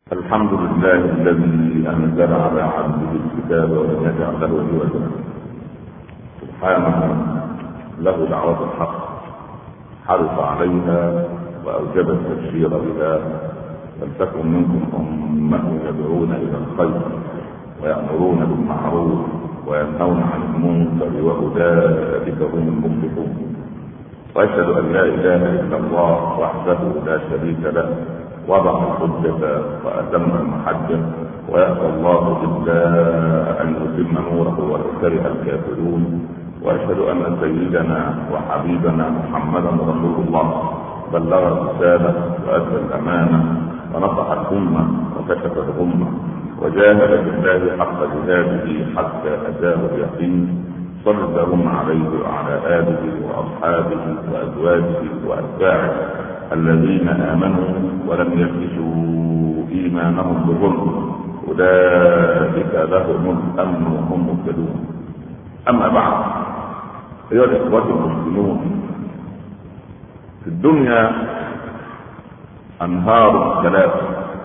الحمد لله الذي أنزل على عبده الكتاب ولم يجعل له عوجا. سبحانه له دعوة الحق حرص عليها وأوجب التبشير بها. فلتكن منكم أمة يدعون إلى الخير ويأمرون بالمعروف وينهون عن المنكر وأولئك هم المفلحون. وأشهد أن لا إله إلا الله وحده لا شريك له وضع الحجة وأتم المحجة ويأتى الله إلا أن يتم نوره ولو كره الكافرون. وأشهد أن سيدنا وحبيبنا محمدا رسول الله بلغ الرسالة وأدى الأمانة ونصح الأمة وكشف الغمة وجاهد بالله حق جهاده حتى أتاه اليقين. صلى اللهم عليه وعلى آله وأصحابه وأزواجه وأتباعه الذين آمنوا ولم يلبسوا إيمانهم بظلم أولئك لهم الأمن وهم مهتدون. أما بعد، أيها الإخوة المسلمون، في الدنيا أنهار ثلاثة،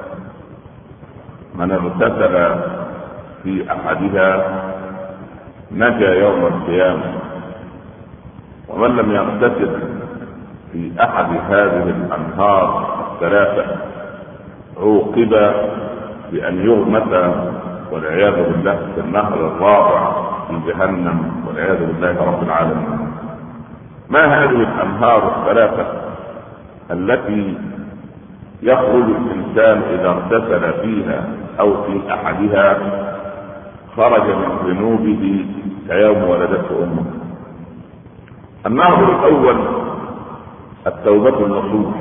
من اغتسل في أحدها نجا يوم القيامة، ومن لم يغتسل في أحد هذه الأنهار الثلاثة عوقب بأن يغمس والعياذ بالله في النهر الرابع في جهنم والعياذ بالله رب العالمين. ما هذه الأنهار الثلاثة التي يخرج الإنسان إذا اغتسل فيها أو في أحدها خرج من ذنوبه كيوم ولدته أمه؟ النهر الأول التوبة النصوح.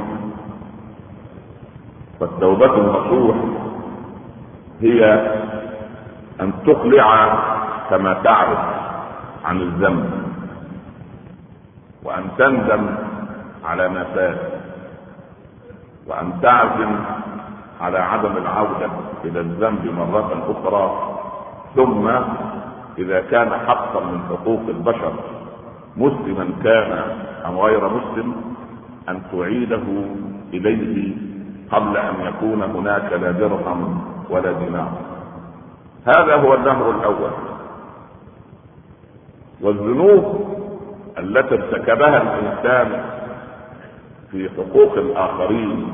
والتوبة النصوح هي أن تقلع كما تعرف عن الذنب، وأن تندم على ما فات، وأن تعزم على عدم العودة إلى الذنب مرة أخرى. ثم إذا كان حقا من حقوق البشر مسلما كان أم غير مسلم أن تعيده إليه قبل أن يكون هناك لا درهم ولا دينار. هذا هو النهر الأول. والذنوب التي ارتكبها الإنسان في حقوق الآخرين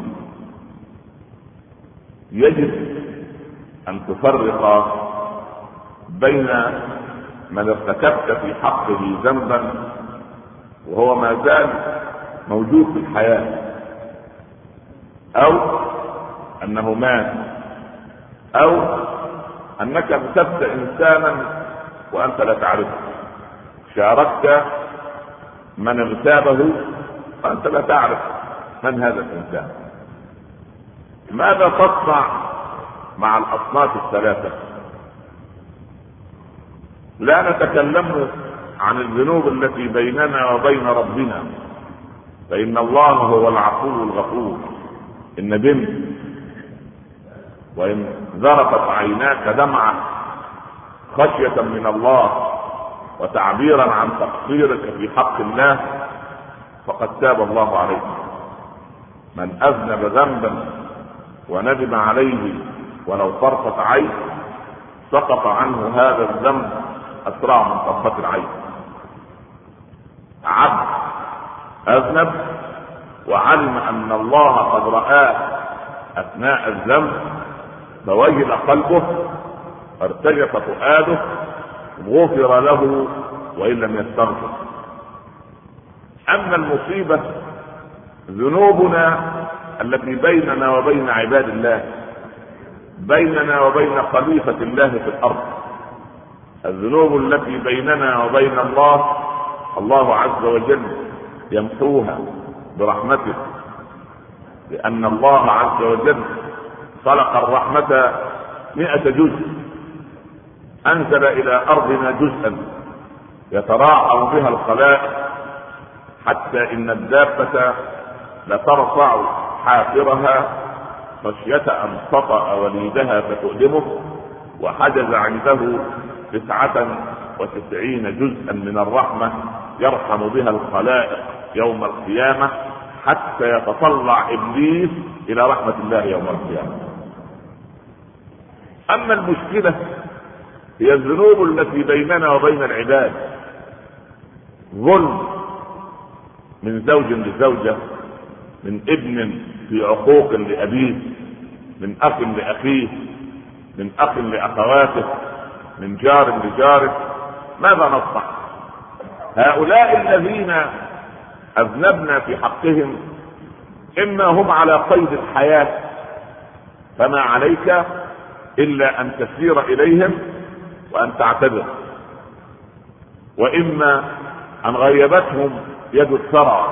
يجب أن تفرق بين من ارتكبت في حقه ذنبا وهو ما زال موجود في الحياة، أو أنه مات، أو أنك اغتبت إنسانا وأنت لا تعرفه، شاركت من اغتابه وأنت لا تعرف من هذا الإنسان. ماذا تصنع مع الأصناف الثلاثة؟ لا نتكلم عن الذنوب التي بيننا وبين ربنا، فإن الله هو العفو الغفور. إن ندمت وإن ذرفت عيناك دمعة خشية من الله وتعبيرا عن تقصيرك في حق الله فقد تاب الله عليك. من أذنب ذنبا وندم عليه ولو طرفة عين سقط عنه هذا الذنب أسرع من طرفة العين. عبد أذنب وعلم أن الله قد رآه أثناء الذنب فوجل قلبه، ارتجف فؤاده، غفر له وإن لم يستغفر. أما المصيبة ذنوبنا التي بيننا وبين عباد الله، بيننا وبين خليفة الله في الأرض، الذنوب التي بيننا وبين الله، الله عز وجل يمحوها برحمته، لأن الله عز وجل خلق الرحمة 100 جزء، أنزل إلى أرضنا جزءا يتراعى بها الخلائق، حتى إن الدابة لترفع حافرها خشية أن تطأ وليدها فتؤلمه، وحجز عنده 99 جزءا من الرحمة يرحم بها الخلائق يوم القيامة، حتى يتطلع إبليس إلى رحمة الله يوم القيامة. اما المشكلة هي الذنوب التي بيننا وبين العباد، ظلم من زوج لزوجة، من ابن في عقوق لأبيه، من أخ لأخيه، من أخ لأخواته، من جار لجاره. ماذا نصنع؟ هؤلاء الذين أذنبنا في حقهم إما هم على قيد الحياة فما عليك إلا أن تسير إليهم وأن تعتذر، وإما أن غيبتهم يد الثرى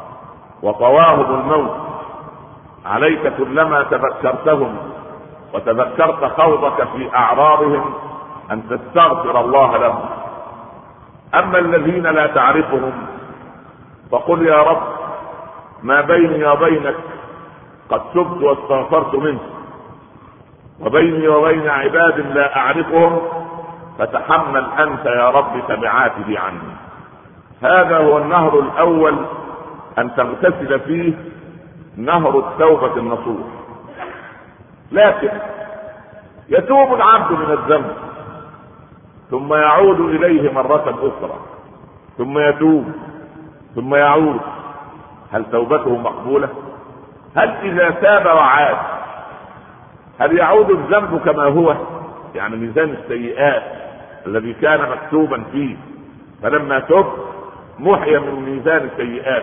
وطواهم الموت. عليك كلما تذكرتهم وتذكرت خوضك في أعراضهم أن تستغفر الله لهم. أما الذين لا تعرفهم فقل يا رب ما بيني وبينك قد تبت واستغفرت منه، وبيني وبين عباد لا أعرفهم فتحمل أنت يا رب تبعاته عني. هذا هو النهر الأول أن تغتسل فيه، نهر التوبة النصوح. لكن يتوب العبد من الذنب ثم يعود إليه مرة أخرى، ثم يتوب ثم يعود. هل توبته مقبولة؟ هل إذا تاب وعاد هل يعود الذنب كما هو؟ يعني ميزان السيئات الذي كان مكتوبا فيه فلما تب محي من ميزان السيئات،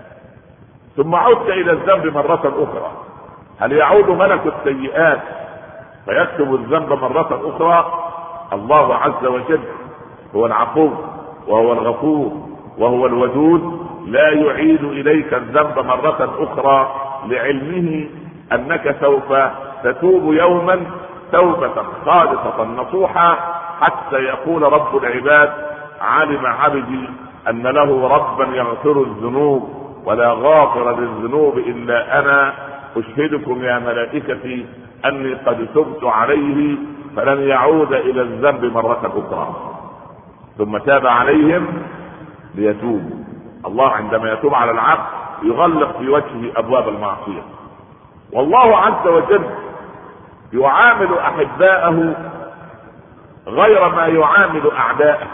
ثم عدت إلى الذنب مرة أخرى، هل يعود ملك السيئات فيكتب الذنب مرة أخرى؟ الله عز وجل هو العفو وهو الغفور وهو الودود، لا يعيد إليك الذنب مرة أخرى لعلمه أنك سوف تتوب يوما توبة خالصة نصوحة، حتى يقول رب العباد علم عبدي أن له ربا يغفر الذنوب ولا غافر للذنوب إلا أنا، أشهدكم يا ملائكتي أني قد تبت عليه فلن يعود إلى الذنب مرة أخرى. ثم تاب عليهم ليتوبوا. الله عندما يتوب على العبد يغلق في وجهه أبواب المعصية. والله عز وجل يعامل أحباءه غير ما يعامل أعداءه.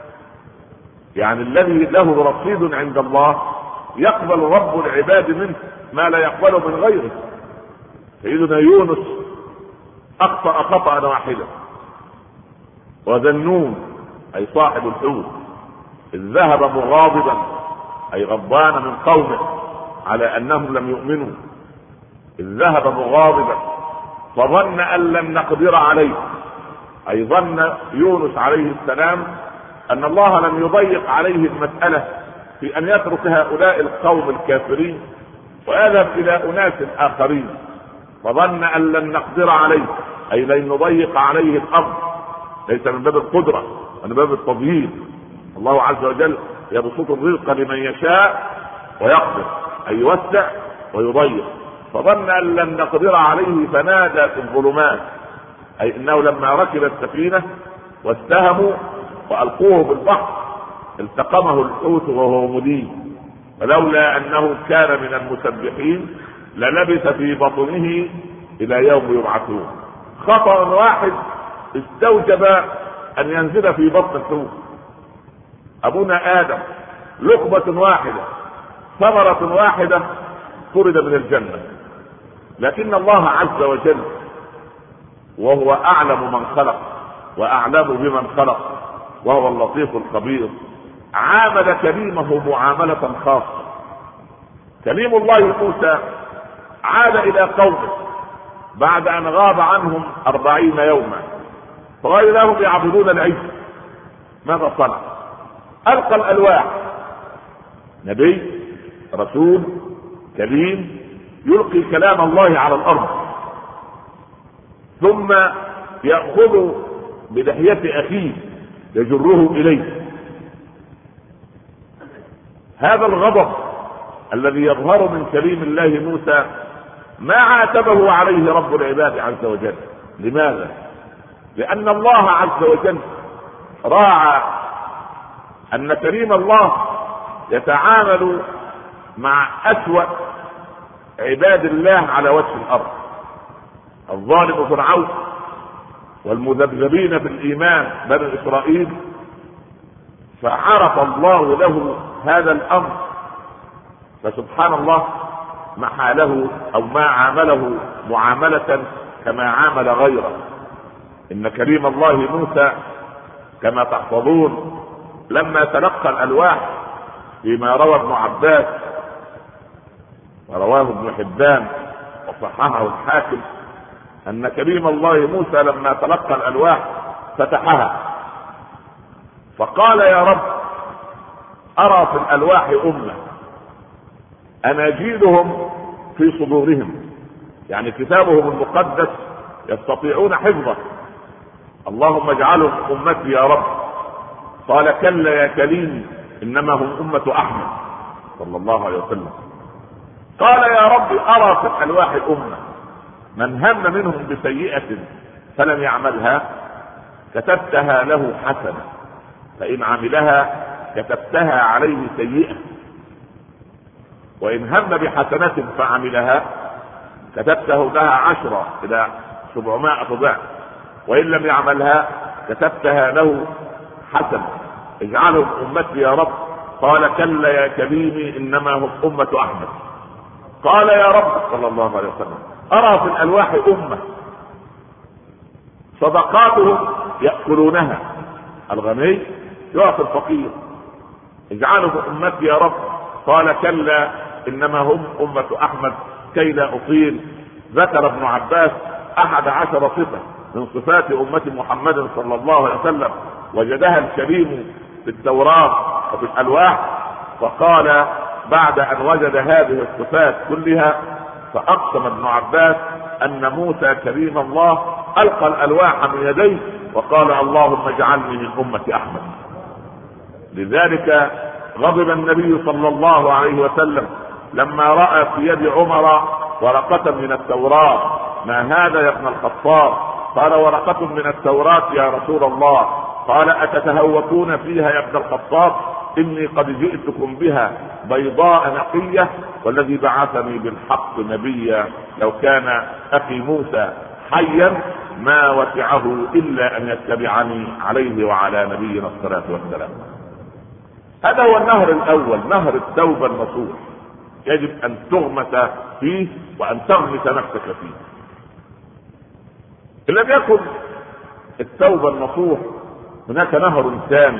يعني الذي له رصيد عند الله يقبل رب العباد منه ما لا يقبله من غيره. سيدنا يونس أخطأ خطأ واحدا، وذنون أي صاحب الحوت إذ ذهب مغاضبا أي غضبان من قومه على أنهم لم يؤمنوا، إذ ذهب مغاضبا فظن أن لن نقدر عليه، أي ظن يونس عليه السلام أن الله لم يضيق عليه المسألة في أن يترك هؤلاء القوم الكافرين ويذهب إلى أناس آخرين، فظن أن لن نقدر عليه أي لن نضيق عليه الأرض، ليس من باب القدرة من باب التضييق. الله عز وجل يبسط الرزق لمن يشاء ويقدر، أي يوسع ويضيق. فظن أن لن نقدر عليه فنادى في الظلمات، أي إنه لما ركب السفينة واستهموا وألقوه بالبحر التقمه الحوت وهو مليم، فلولا أنه كان من المسبحين للبث في بطنه إلى يوم يبعثون. خطأ واحد استوجب أن ينزل في بطن الحوت. أبونا آدم لقمة واحدة ثمرة واحدة طرد من الجنة، لكن الله عز وجل وهو أعلم من خلق وأعلم بمن خلق وهو اللطيف الخبير عامل كليمه معاملة خاصة. كليم الله موسى عاد إلى قومه بعد أن غاب عنهم 40 يوما، فقال لهم يعبدون العجل. ماذا صنع؟ ألقى الألواح. نبي رسول كريم يلقي كلام الله على الأرض، ثم يأخذ بلحية أخيه يجره إليه. هذا الغضب الذي يظهر من كليم الله موسى ما عاتبه عليه رب العباد عز وجل. لماذا؟ لأن الله عز وجل راعى أن كريم الله يتعامل مع أسوأ عباد الله على وجه الأرض. الظالم فرعون والمذبذبين في الإيمان بني إسرائيل، فعرف الله له هذا الأمر، فسبحان الله محى له أو ما عامله معاملة كما عامل غيره. إن كريم الله موسى كما تحفظون لما تلقى الألواح فيما روى ابن عباس ورواه ابن حبان وصححه الحاكم، أن كريم الله موسى لما تلقى الألواح فتحها فقال يا رب أرى في الألواح أمة أناجيلهم في صدورهم، يعني كتابهم المقدس يستطيعون حفظه، اللهم اجعلهم أمتي يا رب. قال كلا يا كريم إنما هم أمة أحمد صلى الله عليه وسلم. قال يا رب أرى في الألواح أمة من هم منهم بسيئة فلم يعملها كتبتها له حسنة، فإن عملها كتبتها عليه سيئة، وإن هم بحسنة فعملها كتبته لها 10 إلى 700 ضعف، وإن لم يعملها كتبتها له حسنة، اجعلهم أمتي يا رب. قال كلا يا كريم إنما هم أمة أحمد. قال يا رب صلى الله عليه وسلم أرى في الألواح أمة صدقاتهم يأكلونها، الغني يعطي الفقير، اجعلهم أمتي يا رب. قال كلا إنما هم أمة أحمد كي لا أطيل. ذكر ابن عباس 11 صفة من صفات أمة محمد صلى الله عليه وسلم وجدها الكريم في التوراة وفي الألواح، فقال بعد أن وجد هذه الصفات كلها فأقسم ابن عباس أن موسى كريم الله ألقى الألواح من يديه وقال اللهم اجعلني من أمة أحمد. لذلك غضب النبي صلى الله عليه وسلم لما رأى في يد عمر ورقة من التوراة. ما هذا يا ابن الخطاب؟ قال ورقة من التوراة يا رسول الله. قال أتتهوكون فيها يا ابن الخطاب؟ إني قد جئتكم بها بيضاء نقية والذي بعثني بالحق نبيا. لو كان أخي موسى حيا ما وسعه إلا أن يتبعني عليه وعلى نبينا الصلاة والسلام. هذا هو النهر الأول، نهر التوبة النصوح، يجب أن تغمس فيه وأن تغمس نفسك فيه. إن لم يكن التوبة النصوح هناك نهر ثاني،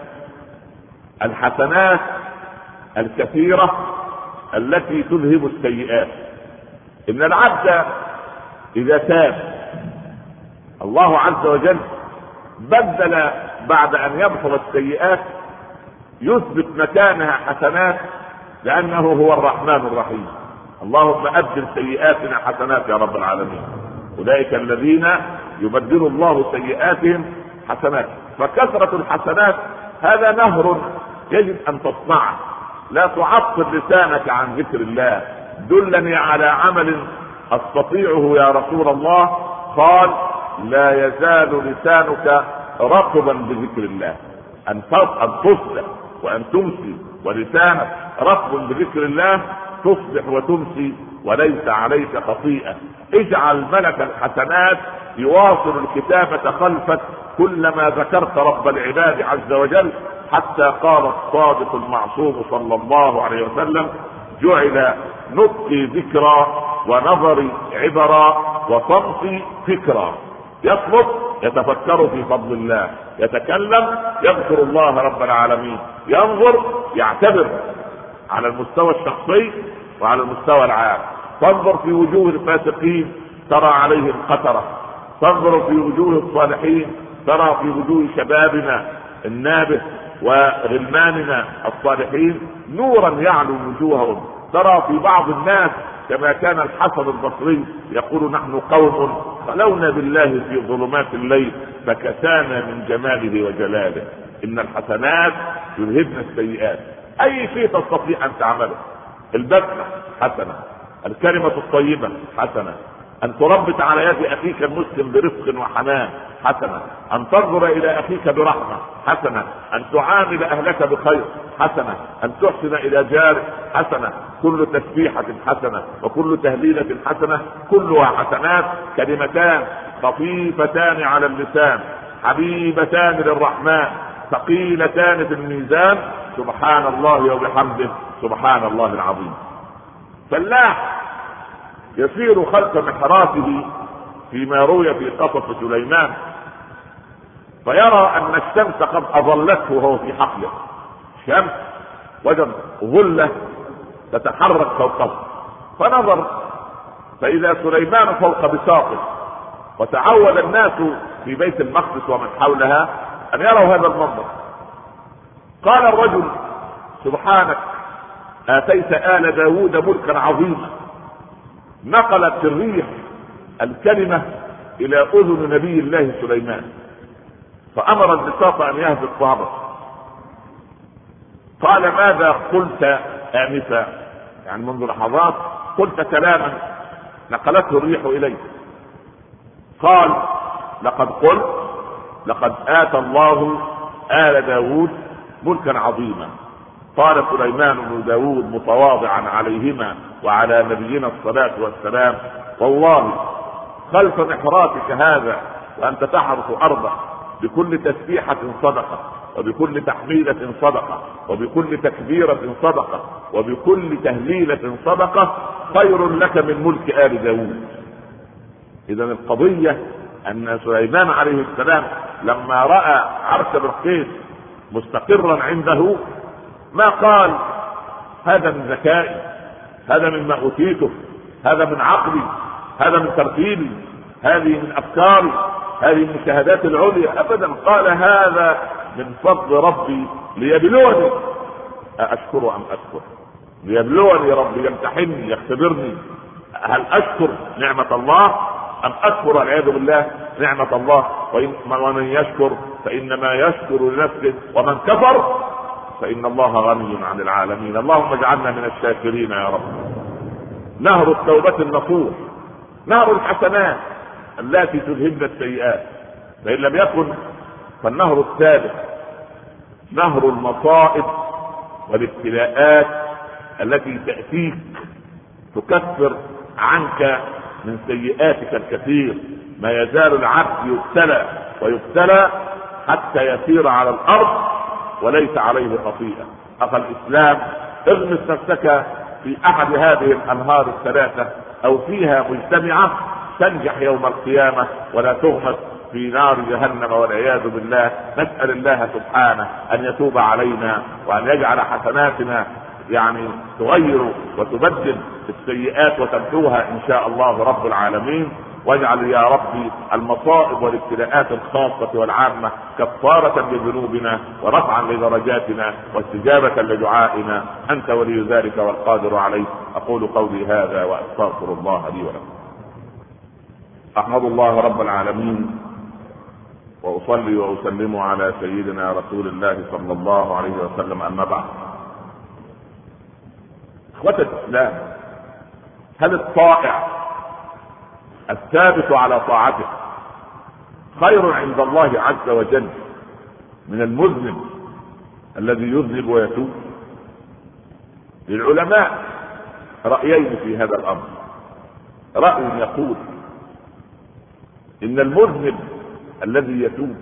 الحسنات الكثيرة التي تذهب السيئات. إن العبد إذا تاب الله عز وجل بدل بعد أن يبطل السيئات يثبت مكانها حسنات، لأنه هو الرحمن الرحيم. اللهم أبدل سيئاتنا حسنات يا رب العالمين. أولئك الذين يبدل الله سيئاتهم حسنات. فكثرة الحسنات هذا نهر يجب أن تصنعه. لا تعطل لسانك عن ذكر الله. دلني على عمل أستطيعه يا رسول الله. قال لا يزال لسانك رطبا بذكر الله. أن تصبح وأن تمسي ولسانك رطب بذكر الله، تصبح وتمسي وليس عليك خطيئة. اجعل ملك الحسنات يواصل الكتابة خلفك كلما ذكرت رب العباد عز وجل، حتى قال الصادق المعصوم صلى الله عليه وسلم جعل نطقي ذكرى ونظري عبرا وصمتي فكرا. يطلب يتفكر في فضل الله، يتكلم يذكر الله رب العالمين، ينظر يعتبر على المستوى الشخصي وعلى المستوى العام. تنظر في وجوه الفاسقين ترى عليهم قترة، تنظر في وجوه الصالحين ترى في وجوه شبابنا النابه وغلماننا الصالحين نورا يعلو وجوههم. ترى في بعض الناس كما كان الحسن البصري يقول نحن قوم خلونا بالله في ظلمات الليل فكسانا من جماله وجلاله. إن الحسنات يذهبن السيئات. أي شيء تستطيع أن تعمله، البسمة حسنة، الكلمة الطيبة حسنة، أن تربط على يد أخيك المسلم برفق وحنان حسنة، أن تنظر إلى أخيك برحمة حسنة، أن تعامل أهلك بخير حسنة، أن تحسن إلى جارك حسنة. كل تسبيحة حسنة وكل تهليلة حسنة، كلها حسنات. كلمتان خفيفتان على اللسان حبيبتان للرحمن ثقيلتان في الميزان، سبحان الله وبحمده سبحان الله العظيم. فلاح يسير خلف محراثه فيما روي في قصص سليمان، فيرى ان الشمس قد اظلته وهو في حقله، شمس وجد ظله تتحرك فوقه، فنظر فاذا سليمان فوق بساطه. وتعود الناس في بيت المقدس ومن حولها ان يروا هذا المنظر. قال الرجل سبحانك اتيت آل داود ملكا عظيما. نقلت الريح الكلمة الى اذن نبي الله سليمان، فامر البساط ان يهبط فهبط. قال ماذا قلت آنفا؟ يعني منذ لحظات قلت كلاما نقلته الريح اليه. قال لقد قلت لقد آتى الله آل داود ملكا عظيما. قال سليمان بن داود متواضعا عليهما وعلى نبينا الصلاة والسلام والله خلف محراتك هذا وأنت تحرث أرضك بكل تسبيحة صدقة، وبكل تحميدة صدقة، وبكل تكبيرة صدقة، وبكل تهليلة صدقة، خير لك من ملك آل داود. إذا القضية أن سليمان عليه السلام لما رأى عرش بلقيس مستقرا عنده ما قال هذا من ذكائي، هذا مما أوتيته، هذا من عقلي، هذا من ترتيبي، هذه من أفكاري، هذه من الشهادات العليا. أبدا، قال هذا من فضل ربي ليبلوني أشكر أم أكفر، ليبلوني ربي يمتحني يختبرني، هل أشكر نعمة الله أم أكفر والعياذ بالله نعمة الله. ومن يشكر فإنما يشكر لنفسه ومن كفر فإن الله غني عن العالمين. اللهم اجعلنا من الشاكرين يا رب. نهر التوبة النصوح، نهر الحسنات التي تذهبن السيئات، فإن لم يكن فالنهر الثالث نهر المصائب والابتلاءات التي تأتيك تكفر عنك من سيئاتك الكثير. ما يزال العبد يبتلى ويبتلى حتى يسير على الأرض وليس عليه خطيئة. أخي الإسلام، اغمس نفسك في أحد هذه الأنهار الثلاثة أو فيها مجتمعة تنجح يوم القيامة ولا تغمس في نار جهنم والعياذ بالله. نسأل الله سبحانه أن يتوب علينا وأن يجعل حسناتنا يعني تغير وتبدل السيئات وتمحوها إن شاء الله رب العالمين. واجعل يا ربي المصائب والابتلاءات الخاصة والعامة كفارة لذنوبنا ورفعا لدرجاتنا واستجابة لدعائنا. أنت ولي ذلك والقادر عليه. أقول قولي هذا وأستغفر الله لي ولكم. أحمد الله رب العالمين وأصلي وأسلم على سيدنا رسول الله صلى الله عليه وسلم. أما بعد، إخوة الإسلام، هل الطائع الثابت على طاعته خير عند الله عز وجل من المذنب الذي يذنب ويتوب؟ للعلماء رأيين في هذا الأمر. رأي يقول إن المذنب الذي يتوب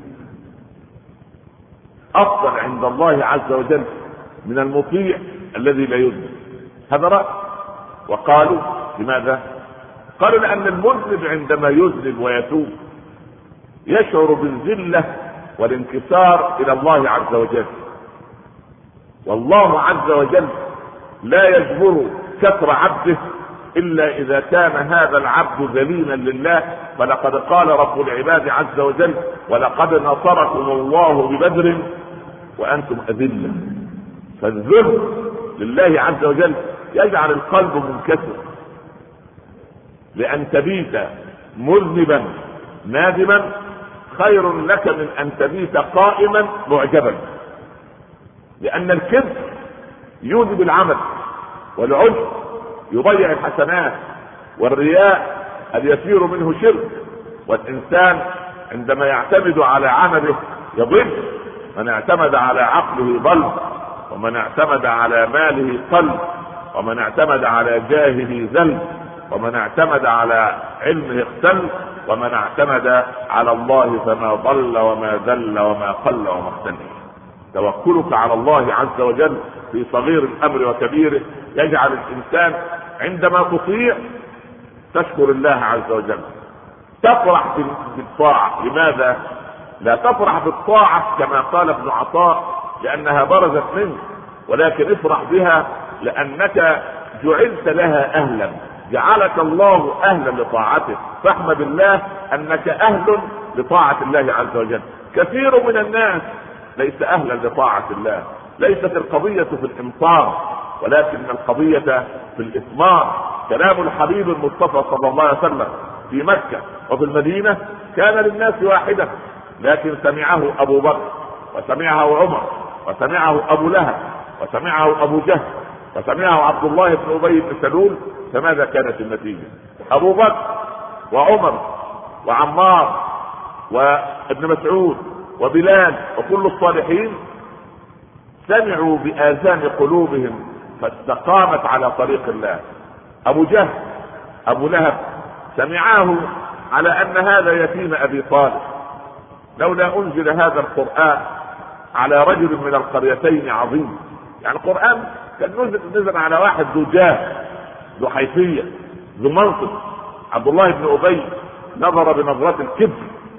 أفضل عند الله عز وجل من المطيع الذي لا يذنب. هذا رأي. وقالوا لماذا؟ قالوا لأن المذنب عندما يذنب ويتوب يشعر بالذلة والانكسار إلى الله عز وجل، والله عز وجل لا يجبر كسر عبده إلا إذا كان هذا العبد ذليلا لله. فلقد قال رب العباد عز وجل ولقد نصركم الله ببدر وأنتم أذلة. فالذل لله عز وجل يجعل القلب منكسر. لأن تبيت مذنبا نادما خير لك من أن تبيت قائما معجبا، لأن الكذب يوجب العمل، والعجب يضيع الحسنات، والرياء اليسير منه شرك، والإنسان عندما يعتمد على عمله يضل. من اعتمد على عقله ضل، ومن اعتمد على ماله قل، ومن اعتمد على جاهه ذل، ومن اعتمد على علمه اختل، ومن اعتمد على الله فما ضل وما ذل وما قل وما اختل. توكلك على الله عز وجل في صغير الامر وكبيره يجعل الانسان عندما تطيع تشكر الله عز وجل، تفرح بالطاعة. لماذا لا تفرح بالطاعة كما قال ابن عطاء لأنها برزت منك، ولكن افرح بها لأنك جعلت لها أهلا، جعلك الله أهلا لطاعته، فاحمد الله أنك أهل لطاعة الله عز وجل. كثير من الناس ليس أهلا لطاعة الله. ليست القضية في الإمطار، ولكن القضية في الإثمار. كلام الحبيب المصطفى صلى الله عليه وسلم في مكة وفي المدينة كان للناس واحدا، لكن سمعه أبو بكر، وسمعه عمر، وسمعه أبو لهب، وسمعه أبو جهل، وسمعه عبد الله بن أبي بن سلول. فماذا كانت النتيجة؟ أبو بكر وعمر وعمار وابن مسعود وبلال وكل الصالحين سمعوا بآذان قلوبهم فاستقامت على طريق الله. أبو جهل أبو لهب سمعاه على أن هذا يتيم أبي طالب، لولا أنزل هذا القرآن على رجل من القريتين عظيم. يعني القرآن كان نزل على واحد ذو جاه ذو حيثية ذو منصب. عبد الله بن أبي نظر بنظرة الكبر،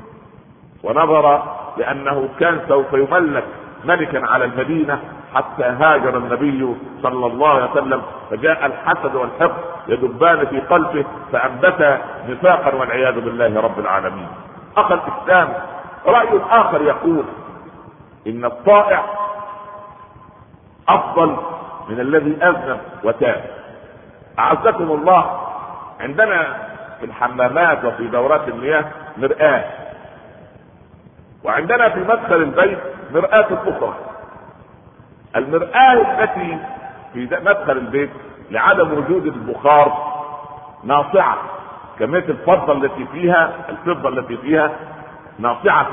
ونظر لأنه كان سوف يملك ملكا على المدينة حتى هاجر النبي صلى الله عليه وسلم، فجاء الحسد والحقد يدبان في قلبه فأنبت نفاقا والعياذ بالله رب العالمين. أخي الإسلام، رأي آخر يقول إن الطائع أفضل من الذي أذنب وتاب. أعزكم الله، عندنا في الحمامات وفي دورات المياه مرآة، وعندنا في مدخل البيت مرآة أخرى. المرآة التي في مدخل البيت لعدم وجود البخار ناصعة، كمية الفضة التي فيها ناصعة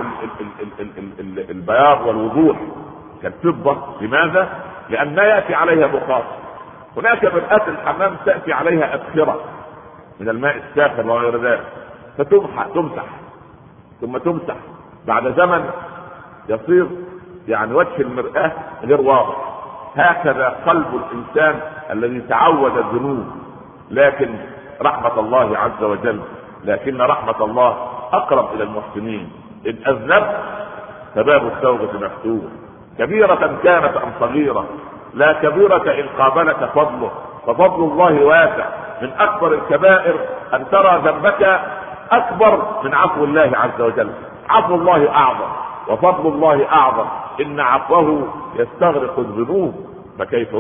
البياض والوضوح كالفضة. لماذا؟ لأن لا يأتي عليها بخار. هناك مرآة الحمام تأتي عليها أبخرة من الماء الساخن وغير ذلك، تمسح ثم تمسح. بعد زمن يصير يعني وجه المرآة غير واضح. هكذا قلب الإنسان الذي تعود الذنوب. لكن رحمة الله عز وجل، لكن رحمة الله أقرب إلى المحسنين. إن أذنبت فباب التوبة مفتوح، كبيرة كانت أم صغيرة، لا كبيرة إن قابلك فضله، ففضل الله واسع. من أكبر الكبائر أن ترى ذنبك أكبر من عفو الله عز وجل. عفو الله أعظم وفضل الله أعظم. إن عفوه يستغرق الذنوب، فكيف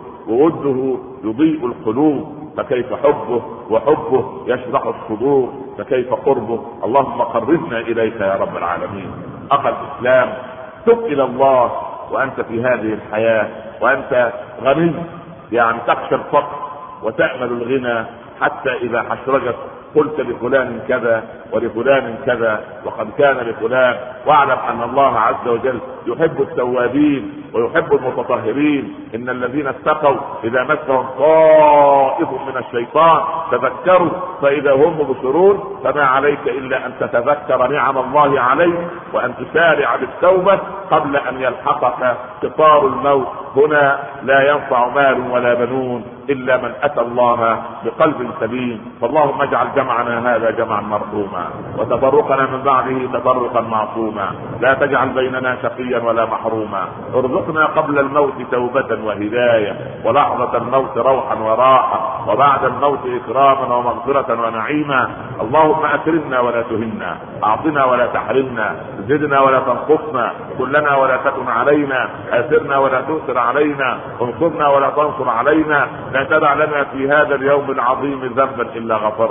وده يضيء القلوب، فكيف حبه وحبه يشرح الصدور، فكيف قربه. اللهم قربنا إليك يا رب العالمين. أخي الإسلام، تب إلى الله وأنت في هذه الحياة وأنت غني، يعني تخشى الفقر وتأمل الغنى، حتى إذا حشرجت قلت لفلان كذا ولفلان كذا وقد كان لفلان. واعلم أن الله عز وجل يحب التوابين ويحب المتطهرين. إن الذين اتقوا إذا مسهم طائف من الشيطان تذكروا فإذا هم مبصرون. فما عليك إلا أن تتذكر نعم الله عليك وأن تسارع بالتوبة قبل أن يلحقك قطار الموت. هنا لا ينفع مال ولا بنون إلا من أتى الله بقلب سليم. فاللهم اجعل جمعنا هذا جمعا مرحوما، وتفرقنا من بعده تفرقا معصوما. لا تجعل بيننا شقيا ولا محروما. ارزقنا قبل الموت توبة وهداية، ولحظة الموت روحا وراحة، وبعد الموت إكراما ومغفرة ونعيما. اللهم أكرمنا ولا تهنا، أعطنا ولا تحرمنا، زدنا ولا تنقصنا، كلنا ولا تكن علينا، آثرنا ولا تؤثر علينا، انصرنا ولا تنصر علينا. لا تدع لنا في هذا اليوم العظيم ذنبا إلا غفرته،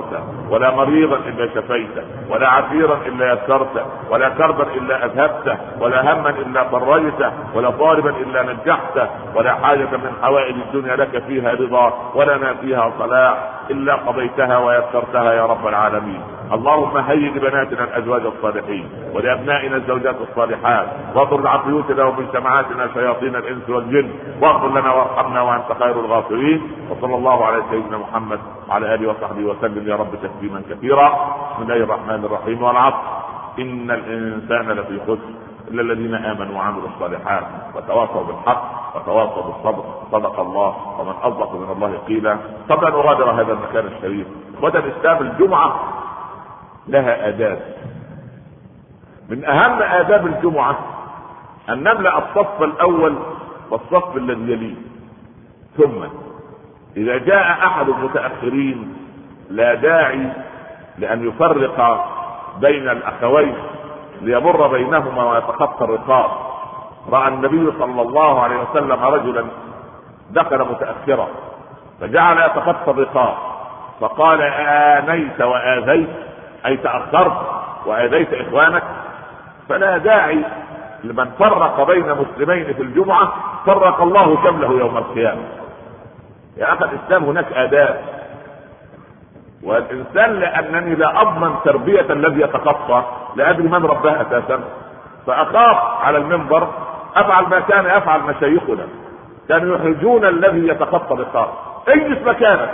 ولا مريضا الا شفيته، ولا عسيرا الا يسرته، ولا كربا الا اذهبته، ولا هما الا فرجته، ولا طالبا الا نجحته، ولا حاجة من حوائج الدنيا لك فيها رضا ولنا فيها صلاح الا قضيتها ويسرتها يا رب العالمين. اللهم هيئ لبناتنا الازواج الصالحين ولابنائنا الزوجات الصالحات، واطرد عن بيوتنا ومن سماعاتنا شياطين الانس والجن، واغفر لنا وارحمنا وانت خير الغافرين. وصلى الله على سيدنا محمد وعلى اله وصحبه وسلم يا رب تسليما كثيرا. بسم الله الرحمن الرحيم. والعصر ان الانسان لفي خسر الا الذين امنوا وعملوا الصالحات وتواصوا بالحق وتواصوا بالصبر. صدق الله ومن اصدق من الله قيلا. قبل ان اغادر هذا المكان الشريف، اخوة الاسلام، الجمعة لها آداب. من اهم آداب الجمعة ان نملأ الصف الاول والصف الذي يليه، ثم اذا جاء احد المتأخرين لا داعي لان يفرق بين الاخوين ليمر بينهما ويتخطى الرقاب. رأى النبي صلى الله عليه وسلم رجلا دخل متأخرا فجعل يتخطى الرقاب، فقال: آنيت وآذيت، أي تأخرت وآذيت إخوانك. فلا داعي لمن فرق بين مسلمين في الجمعة فرق الله شمله يوم القيامة. يا أخي الإسلام هناك آداب، والإنسان لأنني لا أضمن تربية الذي يتخطى لأدري من رباه أساسا، فأخاف على المنبر أفعل ما كان يفعل مشايخنا، كانوا يحرجون الذي يتخطى الرقاب: اجلس مكانك،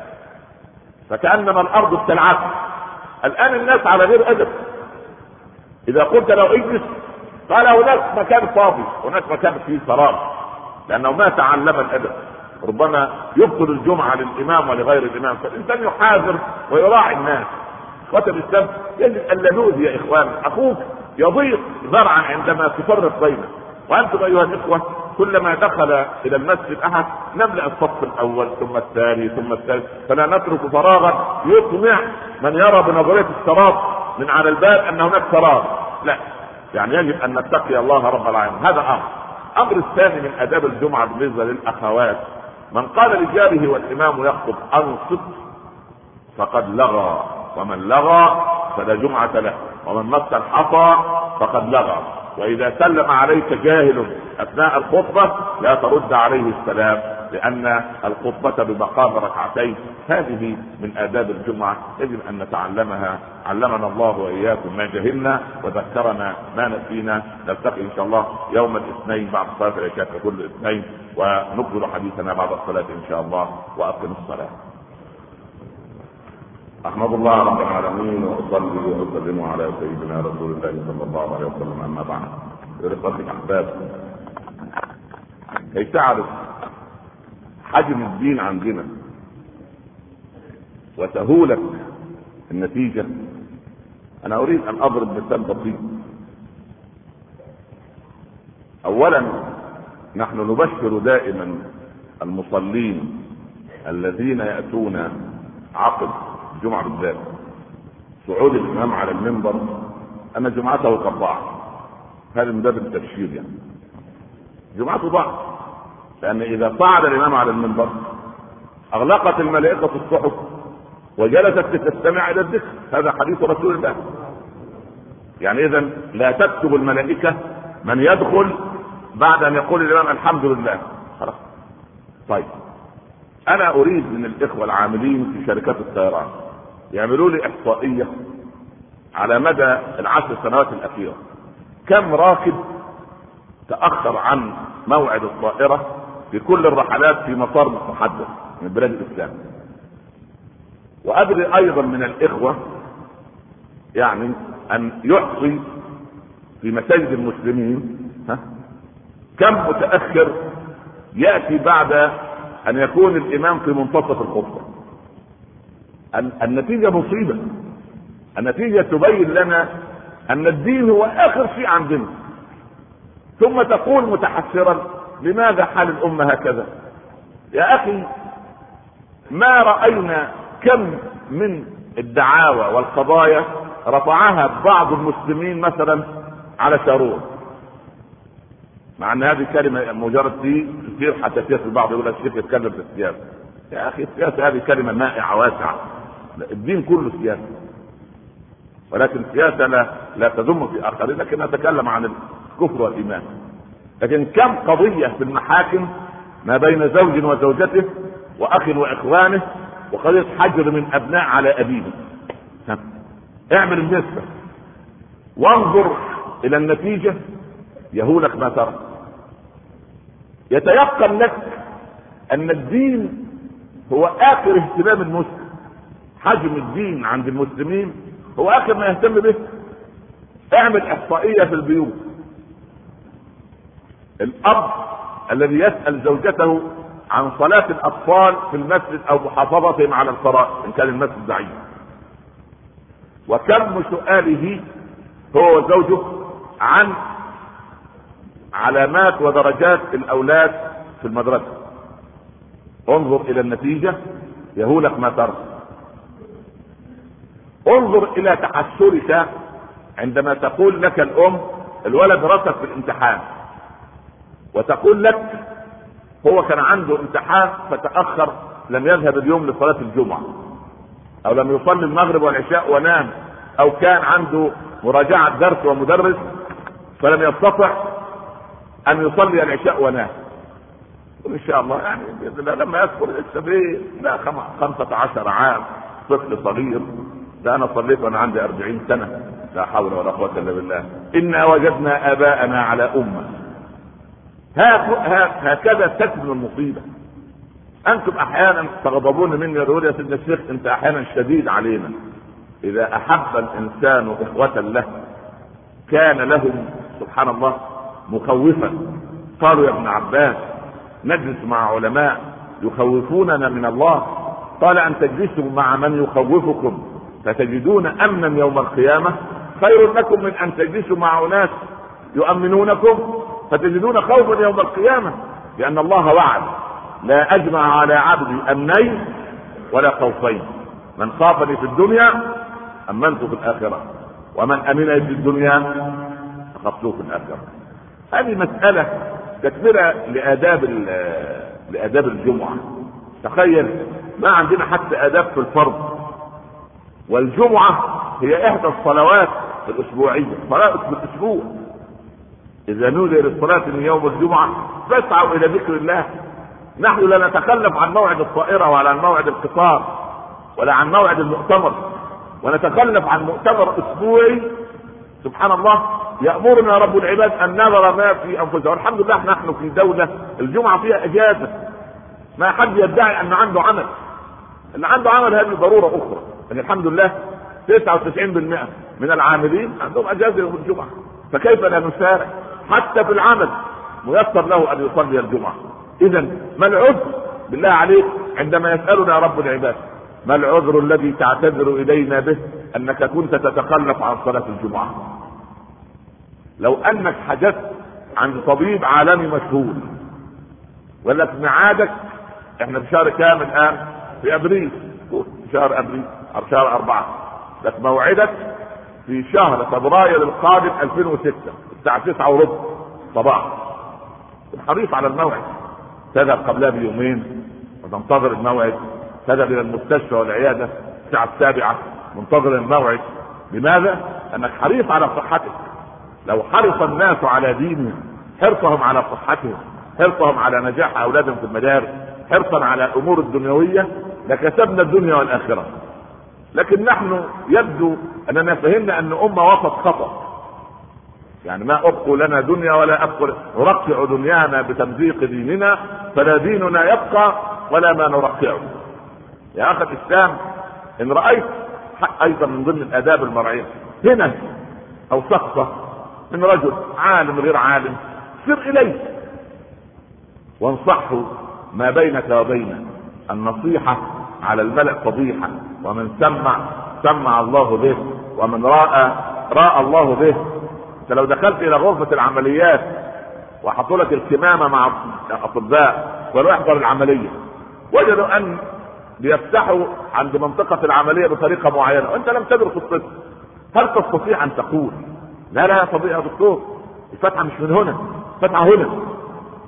فكأنما الأرض ابتلعته. الآن الناس على غير أدب، إذا قلت لو اجلس قال هناك مكان فاضي، هناك مكان فيه فراغ، لأنه ما تعلم الأدب. ربما يبطل الجمعة للإمام ولغير الإمام، فالإنسان يحاذر ويراعي الناس. إخوة الإسلام، يجب أن لا نؤذي يا إخوان. أخوك يضيق ذرعا عندما تفرق بينه. وأنتم أيها الإخوة كلما دخل إلى المسجد أحد نملأ الصف الأول ثم الثاني ثم الثالث، فلا نترك فراغا يطمع من يرى بنظرية السراب من على الباب أن هناك فراغ. لا، يعني يجب أن نتقي الله رب العالمين. هذا أمر الثاني من آداب الجمعة بالنسبة للأخوات: من قال لجاره والإمام يخطب أنصت فقد لغى، ومن لغى فلا جمعة له، ومن مس الحصى فقد لغى. وإذا سلم عليك جاهل أثناء الخطبة لا ترد عليه السلام، لأن الخطبة بمقام ركعتين. هذه من آداب الجمعة يجب أن نتعلمها. علمنا الله وإياكم ما جهلنا وذكرنا ما نسينا. نلتقي إن شاء الله يوم الاثنين بعد صلاة العشاء كل اثنين، ونكمل حديثنا بعد الصلاة إن شاء الله. وأقم الصلاة. أحمد الله رب العالمين وأصلي وأسلم على سيدنا رسول الله صلى الله عليه وسلم. أما بعد، برفقة أحباب، كي تعرف حجم الدين عندنا وسهولة النتيجة، أنا أريد أن أضرب مثال بسيط. أولا، نحن نبشر دائما المصلين الذين يأتون عقب الجمعة بالذات صعود الإمام على المنبر أن جمعته قد ضاعت. هذا من باب التبشير، يعني جمعته ضاعت، لأن إذا صعد الإمام على المنبر أغلقت الملائكة الصحف وجلست تستمع إلى الذكر. هذا حديث رسول الله. يعني إذا لا تكتب الملائكة من يدخل بعد أن يقول الإمام الحمد لله. خلاص. طيب، أنا أريد من الإخوة العاملين في شركات الطيران يعملوا لي إحصائية على مدى العشر سنوات الأخيرة، كم راكب تأخر عن موعد الطائرة في كل الرحلات في مطار محدد من بلاد الإسلام. وأدري أيضا من الإخوة يعني أن يحصي في مساجد المسلمين كم متأخر يأتي بعد أن يكون الإمام في منتصف الخطبة. النتيجة مصيبة. النتيجة تبين لنا أن الدين هو آخر شيء عندنا. ثم تقول متحسرا: لماذا حال الأمة هكذا؟ يا أخي، ما رأينا كم من الدعاوى والقضايا رفعها بعض المسلمين مثلا على شارون، مع ان هذه كلمة مجرد تصير حساسية في البعض، يقول الشيخ يتكلم في السياسة. يا اخي، السياسة هذه كلمة مائعة واسعة، الدين كله سياسة، ولكن السياسة لا تذم في آخرين، لكن نتكلم عن الكفر والإيمان. لكن كم قضية في المحاكم ما بين زوج وزوجته وأخ وإخوانه، وقضية حجر من أبناء على أبيهم. اعمل النسبة وانظر إلى النتيجة يهولك ما ترى. يتيقن لك أن الدين هو آخر اهتمام المسلم، حجم الدين عند المسلمين هو آخر ما يهتم به. اعمل إحصائية في البيوت، الأب الذي يسأل زوجته عن صلاة الأطفال في المسجد أو محافظتهم على الفرائض إن كان المسجد ضعيف، وكم سؤاله هو وزوجه عن علامات ودرجات الأولاد في المدرسة. انظر إلى النتيجة يهولك ما ترى. انظر إلى تحسرك عندما تقول لك الأم الولد رسب في الامتحان، وتقول لك هو كان عنده امتحان فتأخر، لم يذهب اليوم لصلاة الجمعة، أو لم يصلي المغرب والعشاء ونام، أو كان عنده مراجعة درس ومدرس فلم يستطع أن يصلي العشاء ونام. إن شاء الله يعني لما يذكر السبيل لا 15 عام طفل صغير، ده أنا صليت وأنا عندي 40 سنة، لا حول ولا قوة إلا بالله. إنا وجدنا آباءنا على أمة. هكذا تكمن المصيبة. أنتم أحيانا تغضبون مني يقول يا سيدنا الشيخ أنت أحيانا شديد علينا. إذا أحب الإنسان إخوة له كان لهم سبحان الله مخوفا. قالوا يا ابن عباس نجلس مع علماء يخوفوننا من الله، قال أن تجلسوا مع من يخوفكم فتجدون أمنا يوم القيامة خير لكم من أن تجلسوا مع أناس يؤمنونكم فتجدون خوفا يوم القيامة، لأن الله وعد لا أجمع على عبدي أمنين ولا خوفين، من خافني في الدنيا أمنته في الآخرة، ومن أمنني في الدنيا خفته في الآخرة. هذه مسألة تكملة لآداب الجمعة. تخيل ما عندنا حتى آداب في الفرض، والجمعة هي إحدى الصلوات الأسبوعية، صلاة في الأسبوع. إذا نودي للصلاة من يوم الجمعة فاسعوا إلى ذكر الله. نحن لا نتكلم عن موعد الطائرة ولا عن موعد القطار ولا عن موعد المؤتمر، ونتكلم عن مؤتمر أسبوعي سبحان الله يأمرنا رب العباد أن نذر ما في أنفسنا. والحمد لله نحن في دولة الجمعة فيها إجازة، ما حد يدعي أن عنده عمل. اللي عنده عمل هذه ضرورة أخرى، يعني الحمد لله 99% من العاملين عندهم أجازة يوم الجمعة، فكيف لا نسارع حتى في العمل ميسر له أن يصلي الجمعة. إذا ما العذر بالله عليك عندما يسألنا رب العباد ما العذر الذي تعتذر إلينا به أنك كنت تتخلف عن صلاة الجمعة؟ لو أنك حدثت عن طبيب عالمي مشهور ولا في ميعادك، احنا في شهر كام الآن؟ في أبريل، شهر أبريل أو شهر 4، بس موعدك في شهر فبراير القادم 2006 الساعة 9:15 صباحا. الحريص على الموعد، تذهب قبلها بيومين وتنتظر الموعد، تذهب إلى المستشفى والعيادة الساعة 7 منتظر الموعد. لماذا؟ أنك حريص على صحتك. لو حرص الناس على دينهم حرصهم على صحتهم، حرصهم على نجاح أولادهم في المدارس، حرصا على الأمور الدنيوية لكسبنا الدنيا والآخرة. لكن نحن يبدو أننا فهمنا أن أمة وسط خطأ، يعني ما أبقوا لنا دنيا ولا أبقوا نرقع دنيانا بتمزيق ديننا، فلا ديننا يبقى ولا ما نرقعه. يا أخي الإسلام إن رأيت أيضا من ضمن الآداب المرعية هنا أو سقطة من رجل عالم غير عالم، سر إليه وانصحه. ما بينك وبينه النصيحة على الملأ فضيحة، ومن سمع الله به، ومن راى الله به. انت لو دخلت الى غرفة العمليات وحطوا لك الكمامة مع الاطباء ولو يحضر العملية، وجدوا ان بيفتحوا عند منطقة العملية بطريقة معينة وانت لم تدرس الطب، هل تستطيع ان تقول لا لا يا دكتور الفتحة مش من هنا، الفتحة هنا؟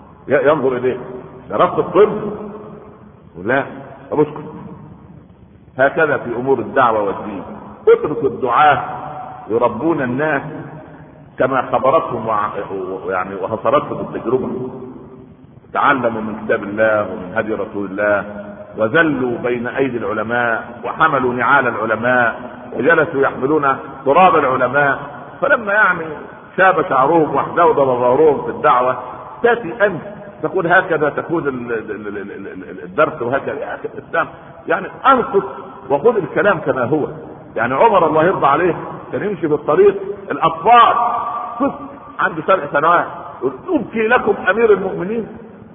ينظر اليه درست الطب ولا طب اسكت. هكذا في امور الدعوة والدين. اترك الدعاة يربون الناس كما خبرتهم يعني وحصرتهم التجربة، تعلموا من كتاب الله ومن هدي رسول الله، وذلوا بين ايدي العلماء وحملوا نعال العلماء وجلسوا يحملون تراب العلماء. فلما يعني شاب شعرهم واحدود ظهورهم في الدعوة تاتي انت تقول هكذا تكون الدرس وهكذا. يا اخي الاسلام يعني انصت وخذ الكلام كما هو. يعني عمر الله يرضى عليه كان يمشي في الطريق الاطفال طفل عنده 7 سنوات ابكي لكم امير المؤمنين،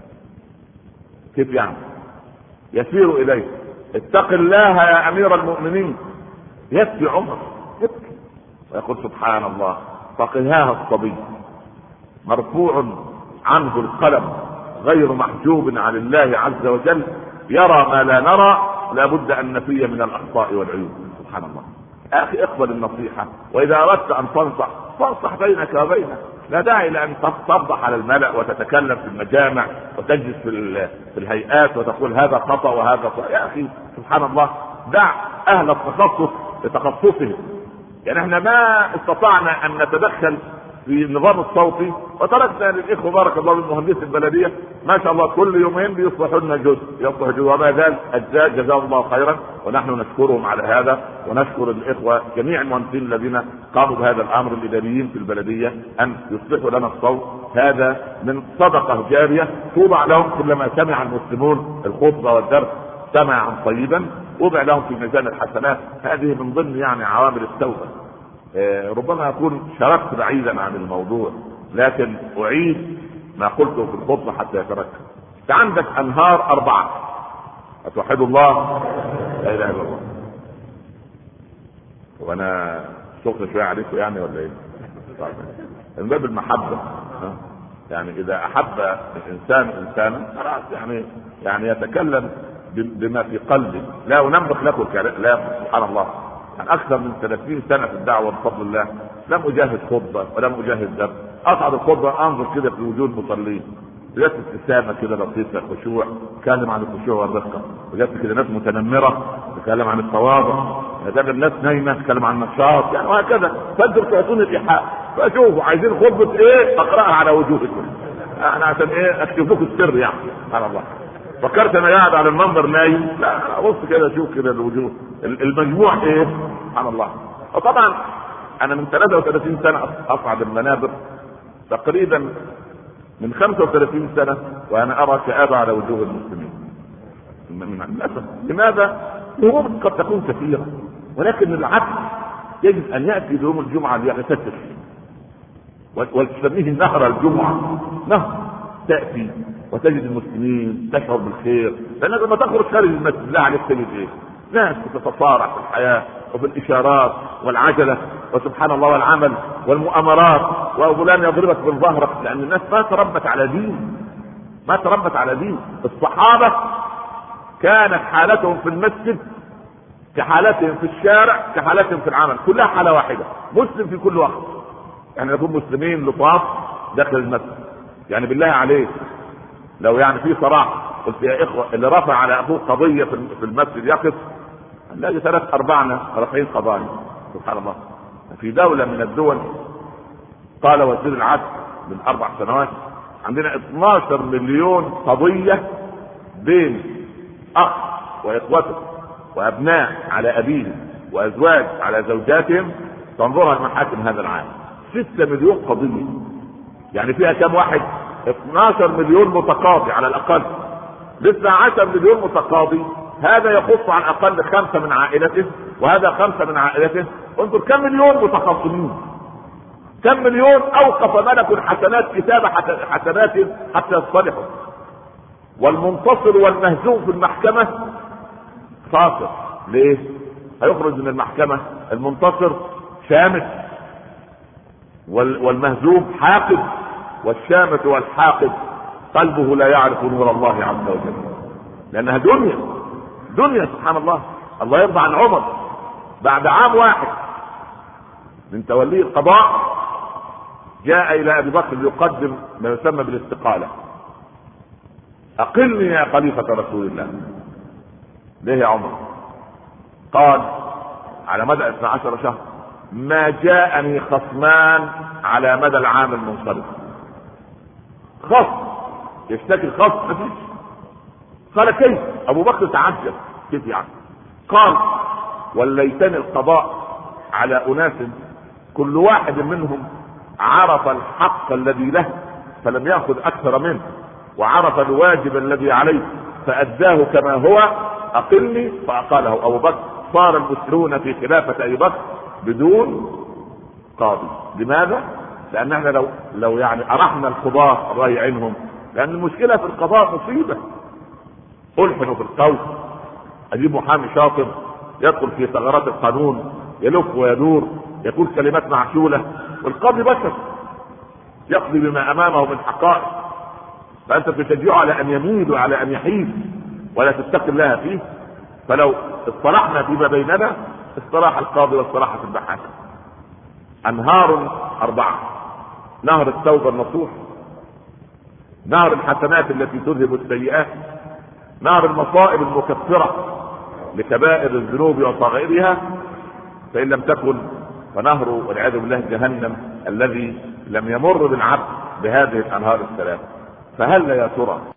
كيف يعني؟ يسير اليه اتق الله يا امير المؤمنين، يبكي عمر يبكي ويقول سبحان الله فقهاها الصبي مرفوع عنه القلم غير محجوب عن الله عز وجل، يرى ما لا نرى لابد ان نفي من الاخطاء والعيوب. سبحان الله. اخي اقبل النصيحة، واذا اردت ان تنصح فانصح بينك وبينه، لا داعي لان تفضح على الملأ وتتكلم في المجامع وتجلس في الهيئات وتقول هذا خطأ وهذا خطأ. يا اخي سبحان الله دع اهل التخصص لتخصصهم. يعني احنا ما استطعنا ان نتدخل في النظام الصوتي وتركنا للاخوه بارك الله من مهندس البلديه ما شاء الله كل يومين بيصلحوا لنا جزء وما زال اجزاء جزاهم الله خيرا، ونحن نشكرهم على هذا ونشكر الاخوه جميع المهندسين الذين قاموا بهذا الامر الاداريين في البلديه ان يصلحوا لنا الصوت. هذا من صدقه جاريه توضع لهم كلما سمع المسلمون الخطبه والدرس سمعا طيبا وضع لهم في ميزان الحسنات. هذه من ضمن يعني عوامل التوبه. ربما اكون شرفت بعيدا عن الموضوع، لكن اعيد ما قلته في الخطبه حتى يتركز. عندك انهار 4 اتوحد الله لا اله الا الله. وانا سخن شويه عليكم يعني ولا ايه؟ من باب المحبه. يعني اذا احب الانسان انسانا خلاص يعني يتكلم بما في قلبه. لا انمق لكم لا سبحان الله. عن اكثر من 30 سنة في الدعوة بفضل الله لم اجاهد خطبة ولم اجاهد درس. اصعد الخطبة انظر كده في وجوه المصلين جت ابتسامة كده لطيفة خشوع تكلم عن الخشوع والرقة، وجت كده ناس متنمرة تتكلم عن التواضع، وجت الناس نايمة تتكلم عن النشاط يعني وهكذا. فانتم تعطوني الايحاء فشوفوا عايزين خطبة ايه اقراها على وجوهكم انا عشان ايه اكتب لكم السر يعني. سبحان الله فكرت انا قاعد على المنبر نايم، لا بص كده شوف كده الوجوه المجموع ايه. سبحان الله. وطبعا انا من 33 سنة اصعد المنابر تقريبا من 35 سنة وانا ارى كآبة على وجوه المسلمين من الاسف. لماذا؟ الامور قد تكون كثيرة ولكن العبد يجب ان يأتي يوم الجمعة ليغتسل وتسميه نهر الجمعة. نهر تأتي وتجد المسلمين تشعر بالخير، لأن لما تخرج خارج المسجد لا عليك تجد ايه؟ ناس تتصارع في الحياة وفي الإشارات والعجلة وسبحان الله والعمل والمؤامرات وفلان يضربك بالظهر، لأن الناس ما تربت على دين. ما تربت على دين. الصحابة كانت حالتهم في المسجد كحالتهم في الشارع كحالتهم في العمل، كلها حالة واحدة، مسلم في كل وقت. يعني نكون مسلمين لطاف داخل المسجد. يعني بالله عليك لو يعني في صراع قلت يا اخوة اللي رفع على اخوه قضية في المسجد يقف نلاقي 3-4 رافعين قضايا. سبحان الله. في دولة من الدول قال وزير العدل من 4 سنوات عندنا 12 مليون قضية بين اخ واخوته وابناء على ابيهم وازواج على زوجاتهم تنظرها المحاكم هذا العام. 6 مليون قضية. يعني فيها كم واحد؟ 12 مليون متقاضي على الاقل. لسه 10 مليون متقاضي. هذا يخص على الاقل 5 من عائلته وهذا 5 من عائلته. انظر كم مليون متخاصمين، كم مليون اوقف ملك الحسنات كتاب حسنات حتى يصطلحوا. والمنتصر والمهزوم في المحكمة خاسر. ليه؟ هيخرج من المحكمة المنتصر شامت والمهزوم حاقد، والشامت والحاقد قلبه لا يعرف نور الله عز وجل، لانها دنيا. سبحان الله. الله يرضى عن عمر بعد عام واحد من توليه القضاء جاء الى ابي بكر ليقدم ما يسمى بالاستقالة. اقلني يا خليفة رسول الله. ليه يا عمر؟ قال على مدى 12 شهر ما جاءني خصمان على مدى العام المنصرم. خصم يشتكي الخصم مفيش. قال كيف؟ ابو بكر تعجب، كيف يعني؟ قال وليتني القضاء على اناس كل واحد منهم عرف الحق الذي له فلم يأخذ اكثر منه، وعرف الواجب الذي عليه فأداه كما هو، اقلني فاقاله ابو بكر. صار المسلمون في خلافة ابي بكر بدون قاضي. لماذا؟ لان احنا لو يعني ارحنا القضاة الله يعينهم، لان المشكلة في القضاء مصيبة. الحنوا في القول، اجيب محامي شاطر يدخل في ثغرات القانون يلف ويدور يقول كلمات معسولة، والقاضي بشر يقضي بما امامه من حقائق، فانت تشجعه على ان يميل وعلى ان يحيد ولا تتقي الله فيه. فلو اصطلحنا فيما بيننا اصطلاح القاضي واصطلاحة البحاث. انهار 4: نهر التوبة النصوح، نهر الحسنات التي تذهب السيئات، نهر المصائب المكفرة لكبائر الذنوب وصغائرها، فإن لم تكن فنهر والعياذ بالله جهنم الذي لم يمر بالعبد بهذه الأنهار الثلاث. فهل يا ترى